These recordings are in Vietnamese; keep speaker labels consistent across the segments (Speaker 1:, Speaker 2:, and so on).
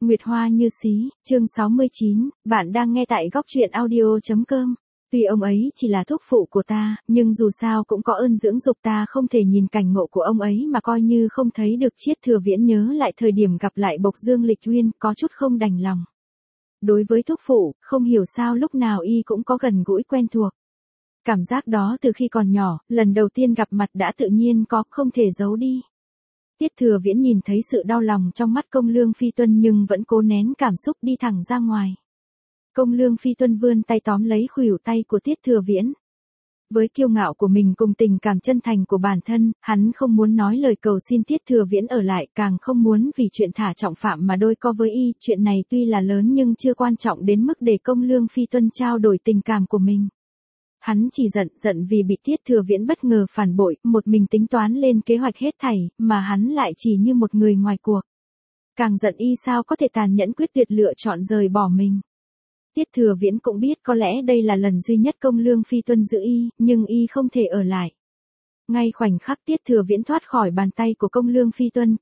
Speaker 1: Nguyệt Hoa như xí, chương 69, bạn đang nghe tại góc truyện audio.com. Tuy ông ấy chỉ là thúc phụ của ta, nhưng dù sao cũng có ơn dưỡng dục ta, không thể nhìn cảnh ngộ của ông ấy mà coi như không thấy được. Chiết Thừa Viễn nhớ lại thời điểm gặp lại Bộc Dương Lịch Uyên, có chút không đành lòng. Đối với thúc phụ, không hiểu sao lúc nào y cũng có gần gũi quen thuộc. Cảm giác đó từ khi còn nhỏ, lần đầu tiên gặp mặt đã tự nhiên có, không thể giấu đi. Tiết Thừa Viễn nhìn thấy sự đau lòng trong mắt Công Lương Phi Tuân nhưng vẫn cố nén cảm xúc đi thẳng ra ngoài. Công Lương Phi Tuân vươn tay tóm lấy khuỷu tay của Tiết Thừa Viễn. Với kiêu ngạo của mình cùng tình cảm chân thành của bản thân, hắn không muốn nói lời cầu xin Tiết Thừa Viễn ở lại, càng không muốn vì chuyện thả trọng phạm mà đôi co với y. Chuyện này tuy là lớn nhưng chưa quan trọng đến mức để Công Lương Phi Tuân trao đổi tình cảm của mình. Hắn chỉ giận vì bị Tiết Thừa Viễn bất ngờ phản bội, một mình tính toán lên kế hoạch hết thảy, mà hắn lại chỉ như một người ngoài cuộc. Càng giận y sao có thể tàn nhẫn quyết tuyệt lựa chọn rời bỏ mình. Tiết Thừa Viễn cũng biết có lẽ đây là lần duy nhất Công Lương Phi Tuân giữ y, nhưng y không thể ở lại. Ngay khoảnh khắc Tiết Thừa Viễn thoát khỏi bàn tay của Công Lương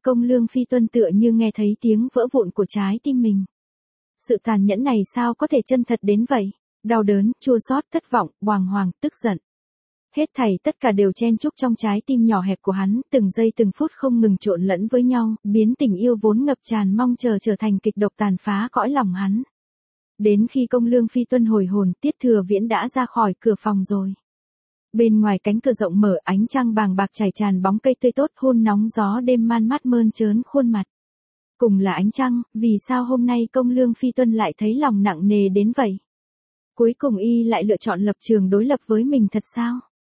Speaker 1: Phi Tuân tựa như nghe thấy tiếng vỡ vụn của trái tim mình. Sự tàn nhẫn này sao có thể chân thật đến vậy? Đau đớn, chua xót, thất vọng, bàng hoàng, tức giận. Hết thảy tất cả đều chen chúc trong trái tim nhỏ hẹp của hắn, từng giây từng phút không ngừng trộn lẫn với nhau, biến tình yêu vốn ngập tràn mong chờ trở thành kịch độc tàn phá cõi lòng hắn. Đến khi Công Lương Phi Tuân hồi hồn, Tiết Thừa Viễn đã ra khỏi cửa phòng rồi. Bên ngoài cánh cửa rộng mở, ánh trăng bàng bạc chảy tràn bóng cây tươi tốt, hôn nóng gió đêm man mát mơn trớn khuôn mặt. Cùng là ánh trăng, vì sao hôm nay Công Lương Phi Tuân lại thấy lòng nặng nề đến vậy? Cuối cùng y lại lựa chọn lập trường đối lập với mình thật sao?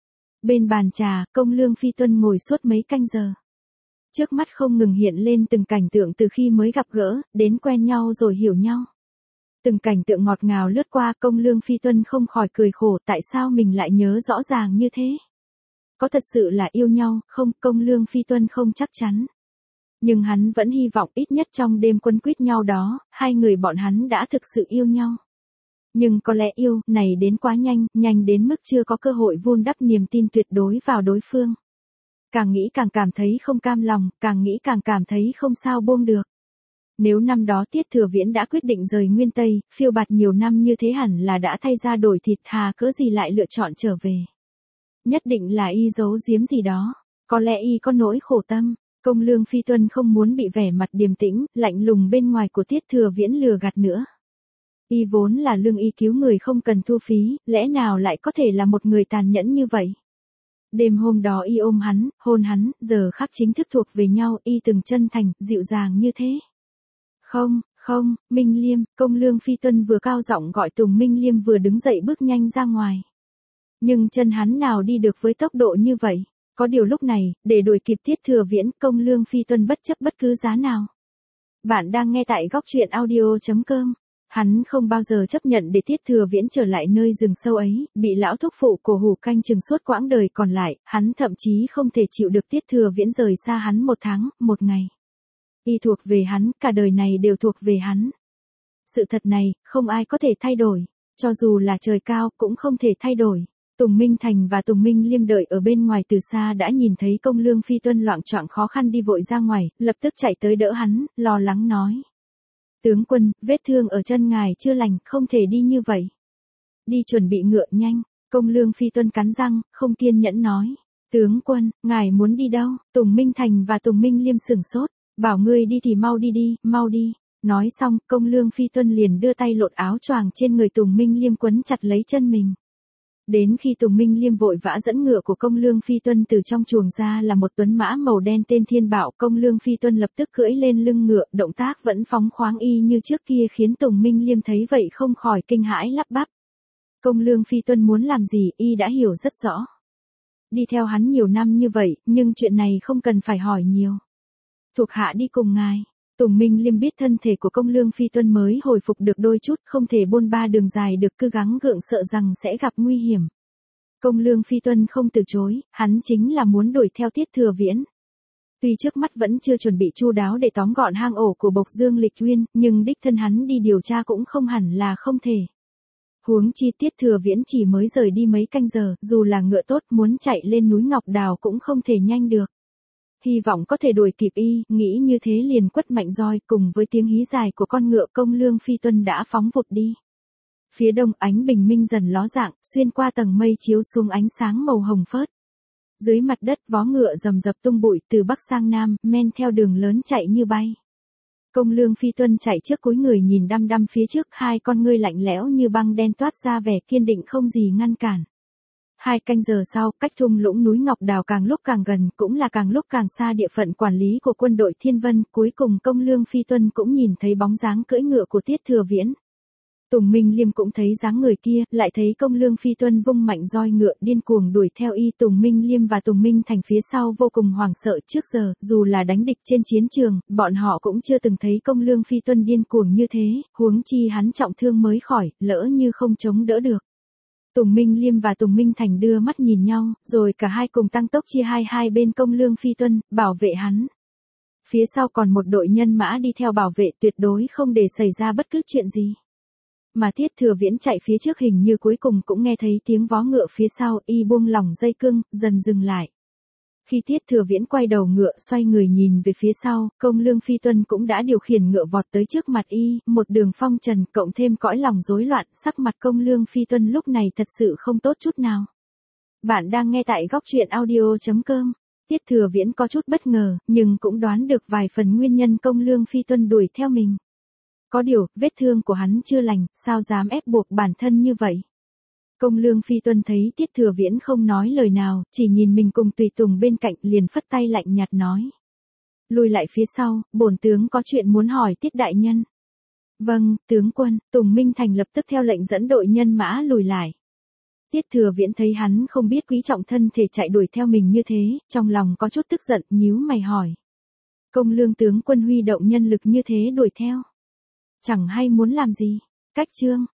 Speaker 1: Bên bàn trà, Công Lương Phi Tuân ngồi suốt mấy canh giờ. Trước mắt không ngừng hiện lên từng cảnh tượng từ khi mới gặp gỡ, đến quen nhau rồi hiểu nhau. Từng cảnh tượng ngọt ngào lướt qua, Công Lương Phi Tuân không khỏi cười khổ, tại sao mình lại nhớ rõ ràng như thế? Có thật sự là yêu nhau, không? Công Lương Phi Tuân không chắc chắn. Nhưng hắn vẫn hy vọng ít nhất trong đêm quấn quýt nhau đó, hai người bọn hắn đã thực sự yêu nhau. Nhưng có lẽ yêu này đến quá nhanh đến mức chưa có cơ hội vun đắp niềm tin tuyệt đối vào đối phương. Càng nghĩ càng cảm thấy không cam lòng, càng nghĩ càng cảm thấy không sao buông được. Nếu năm đó Tiết Thừa Viễn đã quyết định rời Nguyên Tây, phiêu bạt nhiều năm như thế hẳn là đã thay da đổi thịt, hà cớ gì lại lựa chọn trở về. Nhất định là y giấu giếm gì đó, có lẽ y có nỗi khổ tâm. Công Lương Phi Tuân không muốn bị vẻ mặt điềm tĩnh, lạnh lùng bên ngoài của Tiết Thừa Viễn lừa gạt nữa. Y vốn là lương y cứu người không cần thu phí, lẽ nào lại có thể là một người tàn nhẫn như vậy? Đêm hôm đó y ôm hắn, hôn hắn, giờ khắc chính thức thuộc về nhau, y từng chân thành, dịu dàng như thế. Không, Minh Liêm, Công Lương Phi Tuân vừa cao giọng gọi Tùng Minh Liêm vừa đứng dậy bước nhanh ra ngoài. Nhưng chân hắn nào đi được với tốc độ như vậy? Có điều lúc này, để đuổi kịp Tiết Thừa Viễn, Công Lương Phi Tuân bất chấp bất cứ giá nào. Bạn đang nghe tại góc truyện audio.com. Hắn không bao giờ chấp nhận để Tiết Thừa Viễn trở lại nơi rừng sâu ấy, bị lão thúc phụ cổ hủ canh chừng suốt quãng đời còn lại, hắn thậm chí không thể chịu được Tiết Thừa Viễn rời xa hắn một tháng, một ngày. Y thuộc về hắn, cả đời này đều thuộc về hắn. Sự thật này, không ai có thể thay đổi, cho dù là trời cao cũng không thể thay đổi. Tùng Minh Thành và Tùng Minh Liêm đợi ở bên ngoài từ xa đã nhìn thấy Công Lương Phi Tuân loạng choạng khó khăn đi vội ra ngoài, lập tức chạy tới đỡ hắn, lo lắng nói. Tướng quân, vết thương ở chân ngài chưa lành, không thể đi như vậy. Đi chuẩn bị ngựa nhanh. Công Lương Phi Tuân cắn răng, không kiên nhẫn nói. Tướng quân, ngài muốn đi đâu? Tùng Minh Thành và Tùng Minh Liêm sửng sốt. Bảo ngươi đi thì mau đi. Nói xong, Công Lương Phi Tuân liền đưa tay lột áo choàng trên người Tùng Minh Liêm quấn chặt lấy chân mình. Đến khi Tùng Minh Liêm vội vã dẫn ngựa của Công Lương Phi Tuân từ trong chuồng ra là một tuấn mã màu đen tên Thiên Bảo, Công Lương Phi Tuân lập tức cưỡi lên lưng ngựa, động tác vẫn phóng khoáng y như trước kia khiến Tùng Minh Liêm thấy vậy không khỏi kinh hãi lắp bắp. Công Lương Phi Tuân muốn làm gì y đã hiểu rất rõ. Đi theo hắn nhiều năm như vậy, nhưng chuyện này không cần phải hỏi nhiều. Thuộc hạ đi cùng ngài. Tùng Minh Liêm biết thân thể của Công Lương Phi Tuân mới hồi phục được đôi chút, không thể bôn ba đường dài được, cứ gắng gượng sợ rằng sẽ gặp nguy hiểm. Công Lương Phi Tuân không từ chối, hắn chính là muốn đuổi theo Tiết Thừa Viễn. Tuy trước mắt vẫn chưa chuẩn bị chu đáo để tóm gọn hang ổ của Bộc Dương Lịch Uyên, nhưng đích thân hắn đi điều tra cũng không hẳn là không thể. Huống chi Tiết Thừa Viễn chỉ mới rời đi mấy canh giờ, dù là ngựa tốt muốn chạy lên núi Ngọc Đào cũng không thể nhanh được. Hy vọng có thể đuổi kịp y, nghĩ như thế liền quất mạnh roi, cùng với tiếng hí dài của con ngựa Công Lương Phi Tuân đã phóng vụt đi. Phía đông ánh bình minh dần ló dạng, xuyên qua tầng mây chiếu xuống ánh sáng màu hồng phớt. Dưới mặt đất vó ngựa rầm rập tung bụi từ bắc sang nam, men theo đường lớn chạy như bay. Công Lương Phi Tuân chạy trước cúi người nhìn đăm đăm phía trước, hai con ngươi lạnh lẽo như băng đen toát ra vẻ kiên định không gì ngăn cản. 2 canh giờ sau, cách thung lũng núi Ngọc Đào càng lúc càng gần, cũng là càng lúc càng xa địa phận quản lý của quân đội Thiên Vân, cuối cùng Công Lương Phi Tuân cũng nhìn thấy bóng dáng cưỡi ngựa của Tiết Thừa Viễn. Tùng Minh Liêm cũng thấy dáng người kia, lại thấy Công Lương Phi Tuân vung mạnh roi ngựa điên cuồng đuổi theo y. Tùng Minh Liêm và Tùng Minh Thành phía sau vô cùng hoảng sợ, trước giờ, dù là đánh địch trên chiến trường, bọn họ cũng chưa từng thấy Công Lương Phi Tuân điên cuồng như thế, huống chi hắn trọng thương mới khỏi, lỡ như không chống đỡ được. Tùng Minh Liêm và Tùng Minh Thành đưa mắt nhìn nhau, rồi cả hai cùng tăng tốc chia hai bên Công Lương Phi Tuân, bảo vệ hắn. Phía sau còn một đội nhân mã đi theo bảo vệ, tuyệt đối không để xảy ra bất cứ chuyện gì. Mà Tiết Thừa Viễn chạy phía trước hình như cuối cùng cũng nghe thấy tiếng vó ngựa phía sau, y buông lỏng dây cương, dần dừng lại. Khi Tiết Thừa Viễn quay đầu ngựa xoay người nhìn về phía sau, Công Lương Phi Tuân cũng đã điều khiển ngựa vọt tới trước mặt y, một đường phong trần cộng thêm cõi lòng rối loạn, sắc mặt Công Lương Phi Tuân lúc này thật sự không tốt chút nào. Bạn đang nghe tại góc truyện audio.com. Tiết Thừa Viễn có chút bất ngờ, nhưng cũng đoán được vài phần nguyên nhân Công Lương Phi Tuân đuổi theo mình. Có điều, vết thương của hắn chưa lành, sao dám ép buộc bản thân như vậy? Công Lương Phi Tuân thấy Tiết Thừa Viễn không nói lời nào, chỉ nhìn mình cùng tùy tùng bên cạnh liền phất tay lạnh nhạt nói. Lùi lại phía sau, bổn tướng có chuyện muốn hỏi Tiết đại nhân. Vâng, tướng quân. Tùng Minh Thành lập tức theo lệnh dẫn đội nhân mã lùi lại. Tiết Thừa Viễn thấy hắn không biết quý trọng thân thể chạy đuổi theo mình như thế, trong lòng có chút tức giận, nhíu mày hỏi. Công Lương tướng quân huy động nhân lực như thế đuổi theo. Chẳng hay muốn làm gì? Cách chương.